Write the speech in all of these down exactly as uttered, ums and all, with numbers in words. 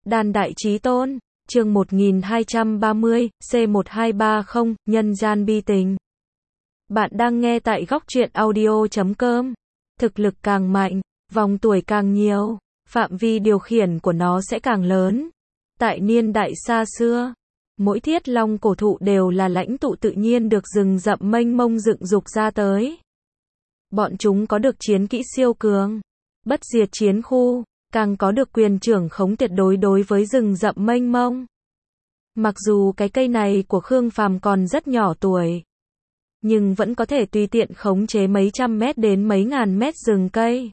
Đan Đại Chí Tôn, chương một nghìn hai trăm ba mươi, C một hai ba không, nhân gian bi tình. Bạn đang nghe tại góc truyện audio chấm com. Thực lực càng mạnh, vòng tuổi càng nhiều, phạm vi điều khiển của nó sẽ càng lớn. Tại niên đại xa xưa, mỗi thiết long cổ thụ đều là lãnh tụ tự nhiên được rừng rậm mênh mông dựng dục ra tới. Bọn chúng có được chiến kỹ siêu cường, bất diệt chiến khu, càng có được quyền trưởng khống tuyệt đối đối với rừng rậm mênh mông. Mặc dù cái cây này của Khương Phàm còn rất nhỏ tuổi, nhưng vẫn có thể tùy tiện khống chế mấy trăm mét đến mấy ngàn mét rừng cây.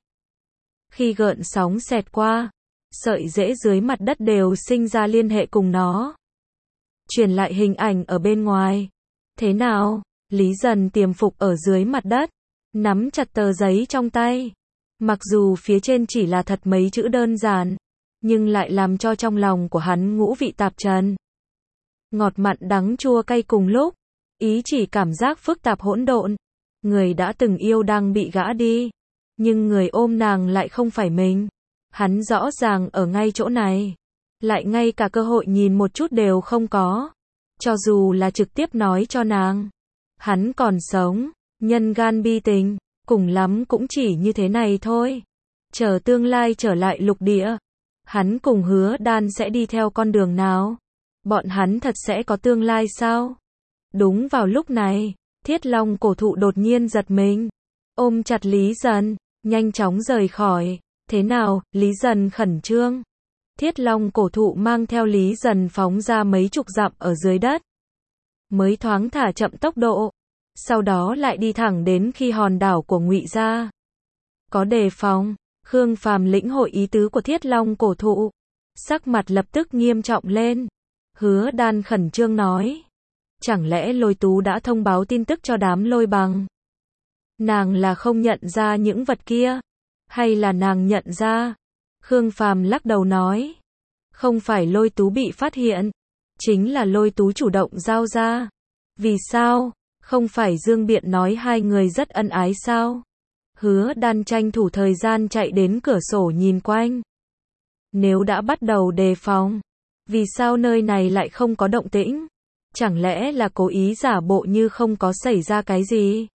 Khi gợn sóng xẹt qua, sợi rễ dưới mặt đất đều sinh ra liên hệ cùng nó, truyền lại hình ảnh ở bên ngoài. Thế nào? Lý Dần tiềm phục ở dưới mặt đất, nắm chặt tờ giấy trong tay. Mặc dù phía trên chỉ là thật mấy chữ đơn giản, nhưng lại làm cho trong lòng của hắn ngũ vị tạp trần. Ngọt mặn đắng chua cay cùng lúc, ý chỉ cảm giác phức tạp hỗn độn. Người đã từng yêu đang bị gã đi, nhưng người ôm nàng lại không phải mình. Hắn rõ ràng ở ngay chỗ này, lại ngay cả cơ hội nhìn một chút đều không có. Cho dù là trực tiếp nói cho nàng, hắn còn sống, nhân gan bi tình, cùng lắm cũng chỉ như thế này thôi. Chờ tương lai trở lại lục địa, hắn cùng Hứa Đan sẽ đi theo con đường nào? Bọn hắn thật sẽ có tương lai sao? Đúng vào lúc này, Thiết Long cổ thụ đột nhiên giật mình, ôm chặt Lý Dần, nhanh chóng rời khỏi. Thế nào? Lý Dần khẩn trương. Thiết Long cổ thụ mang theo Lý Dần phóng ra mấy chục dặm ở dưới đất, mới thoáng thả chậm tốc độ, sau đó lại đi thẳng đến khi hòn đảo của Ngụy gia. Có đề phòng, Khương Phàm lĩnh hội ý tứ của Thiết Long cổ thụ, sắc mặt lập tức nghiêm trọng lên. Hứa Đan khẩn trương nói, chẳng lẽ Lôi Tú đã thông báo tin tức cho đám Lôi Bằng? Nàng là không nhận ra những vật kia, hay là nàng nhận ra? Khương Phàm lắc đầu nói, không phải Lôi Tú bị phát hiện, chính là Lôi Tú chủ động giao ra. Vì sao? Không phải Dương Biện nói hai người rất ân ái sao? Hứa Đan tranh thủ thời gian chạy đến cửa sổ nhìn quanh. Nếu đã bắt đầu đề phòng, vì sao nơi này lại không có động tĩnh? Chẳng lẽ là cố ý giả bộ như không có xảy ra cái gì?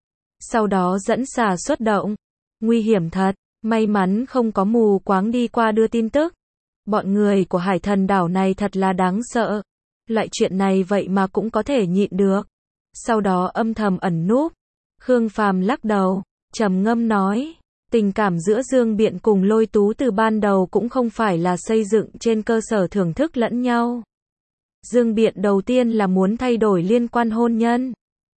Sau đó dẫn xà xuất động. Nguy hiểm thật, may mắn không có mù quáng đi qua đưa tin tức. Bọn người của Hải Thần đảo này thật là đáng sợ. Loại chuyện này vậy mà cũng có thể nhịn được. Sau đó âm thầm ẩn núp. Khương Phàm lắc đầu, trầm ngâm nói, tình cảm giữa Dương Biện cùng Lôi Tú từ ban đầu cũng không phải là xây dựng trên cơ sở thưởng thức lẫn nhau. Dương Biện đầu tiên là muốn thay đổi liên quan hôn nhân,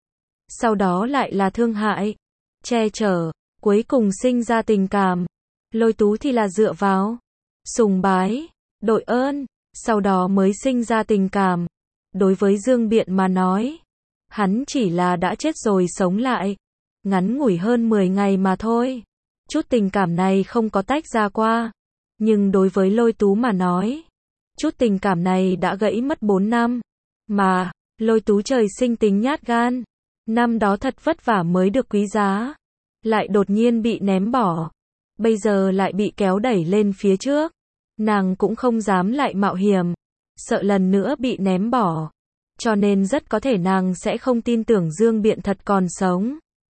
sau đó lại là thương hại, che chở, cuối cùng sinh ra tình cảm. Lôi Tú thì là dựa vào sùng bái, đội ơn, sau đó mới sinh ra tình cảm. Đối với Dương Biện mà nói, hắn chỉ là đã chết rồi sống lại, ngắn ngủi hơn mười ngày mà thôi. Chút tình cảm này không có tách ra qua. Nhưng đối với Lôi Tú mà nói, chút tình cảm này đã gãy mất bốn năm. Mà, Lôi Tú trời sinh tính nhát gan. Năm đó thật vất vả mới được quý giá, lại đột nhiên bị ném bỏ. Bây giờ lại bị kéo đẩy lên phía trước. Nàng cũng không dám lại mạo hiểm, sợ lần nữa bị ném bỏ. Cho nên rất có thể nàng sẽ không tin tưởng Dương Biện thật còn sống.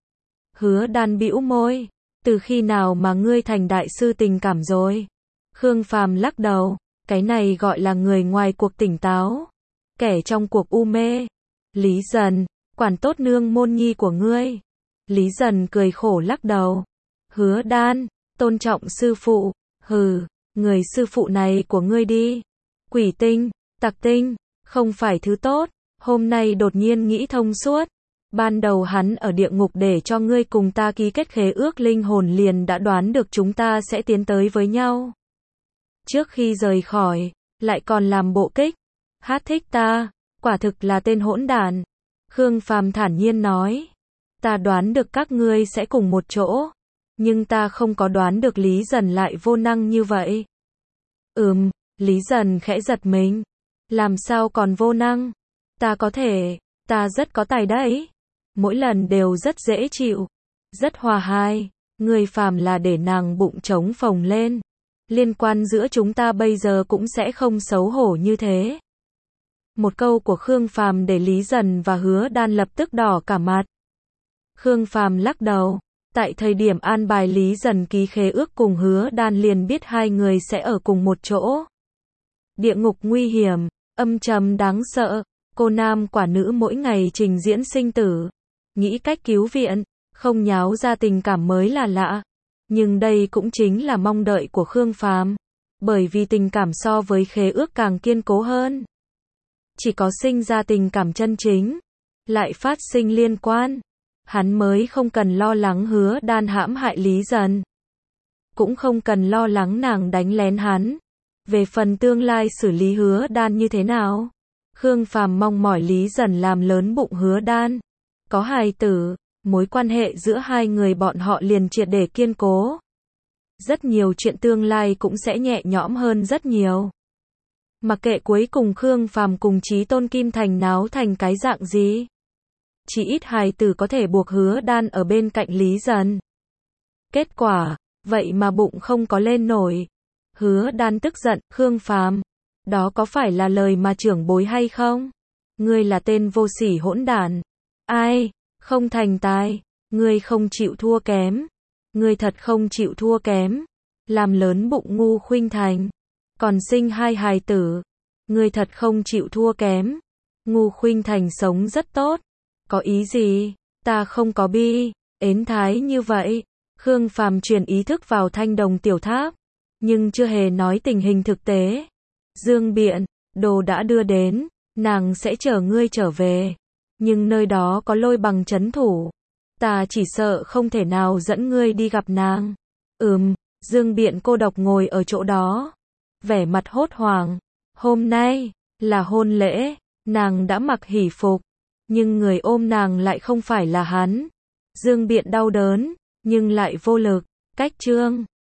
Hứa Đan bĩu môi, từ khi nào mà ngươi thành đại sư tình cảm rồi? Khương Phàm lắc đầu, cái này gọi là người ngoài cuộc tỉnh táo, kẻ trong cuộc u mê. Lý Dần, quản tốt nương môn nhi của ngươi. Lý Dần cười khổ lắc đầu. Hứa Đan, tôn trọng sư phụ. Hừ, người sư phụ này của ngươi đi. Quỷ tinh, tặc tinh, không phải thứ tốt. Hôm nay đột nhiên nghĩ thông suốt. Ban đầu hắn ở địa ngục để cho ngươi cùng ta ký kết khế ước linh hồn liền đã đoán được chúng ta sẽ tiến tới với nhau. Trước khi rời khỏi, lại còn làm bộ kích. Hát thích ta, quả thực là tên hỗn đản. Khương Phàm thản nhiên nói, ta đoán được các ngươi sẽ cùng một chỗ, nhưng ta không có đoán được Lý Dần lại vô năng như vậy. Ừm, Lý Dần khẽ giật mình. Làm sao còn vô năng? Ta có thể, ta rất có tài đấy. Mỗi lần đều rất dễ chịu, rất hòa hai. Người phàm là để nàng bụng trống phồng lên. Liên quan giữa chúng ta bây giờ cũng sẽ không xấu hổ như thế. Một câu của Khương Phàm để Lý Dần và Hứa Đan lập tức đỏ cả mặt. Khương Phàm lắc đầu. Tại thời điểm an bài Lý Dần ký khế ước cùng Hứa Đan liền biết hai người sẽ ở cùng một chỗ. Địa ngục nguy hiểm, âm trầm đáng sợ, cô nam quả nữ mỗi ngày trình diễn sinh tử, nghĩ cách cứu viện, không nháo ra tình cảm mới là lạ. Nhưng đây cũng chính là mong đợi của Khương Phàm, bởi vì tình cảm so với khế ước càng kiên cố hơn. Chỉ có sinh ra tình cảm chân chính, lại phát sinh liên quan, hắn mới không cần lo lắng Hứa Đan hãm hại Lý Dần, cũng không cần lo lắng nàng đánh lén hắn. Về phần tương lai xử lý Hứa Đan như thế nào, Khương Phàm mong mỏi Lý Dần làm lớn bụng Hứa Đan, có hài tử, mối quan hệ giữa hai người bọn họ liền triệt để kiên cố. Rất nhiều chuyện tương lai cũng sẽ nhẹ nhõm hơn rất nhiều. Mặc kệ cuối cùng Khương Phàm cùng Chí Tôn Kim Thành náo thành cái dạng gì, chỉ ít hài tử có thể buộc Hứa Đan ở bên cạnh Lý Dần. Kết quả, vậy mà bụng không có lên nổi. Hứa Đan tức giận, Khương Phàm, đó có phải là lời mà trưởng bối hay không? Ngươi là tên vô sỉ hỗn đản. Ai, không thành tài, ngươi không chịu thua kém. Ngươi thật không chịu thua kém. Làm lớn bụng ngu khuynh thành, còn sinh hai hài tử. Ngươi thật không chịu thua kém. Ngu khuynh thành sống rất tốt. Có ý gì? Ta không có bi, ến thái như vậy. Khương Phàm truyền ý thức vào thanh đồng tiểu tháp, nhưng chưa hề nói tình hình thực tế. Dương biện, đồ đã đưa đến, nàng sẽ chở ngươi trở về. Nhưng nơi đó có lôi bằng trấn thủ. Ta chỉ sợ không thể nào dẫn ngươi đi gặp nàng. Ừm, Dương biện cô độc ngồi ở chỗ đó, vẻ mặt hốt hoảng. Hôm nay, là hôn lễ, nàng đã mặc hỷ phục, nhưng người ôm nàng lại không phải là hắn. Dương biện đau đớn, nhưng lại vô lực. Cách chương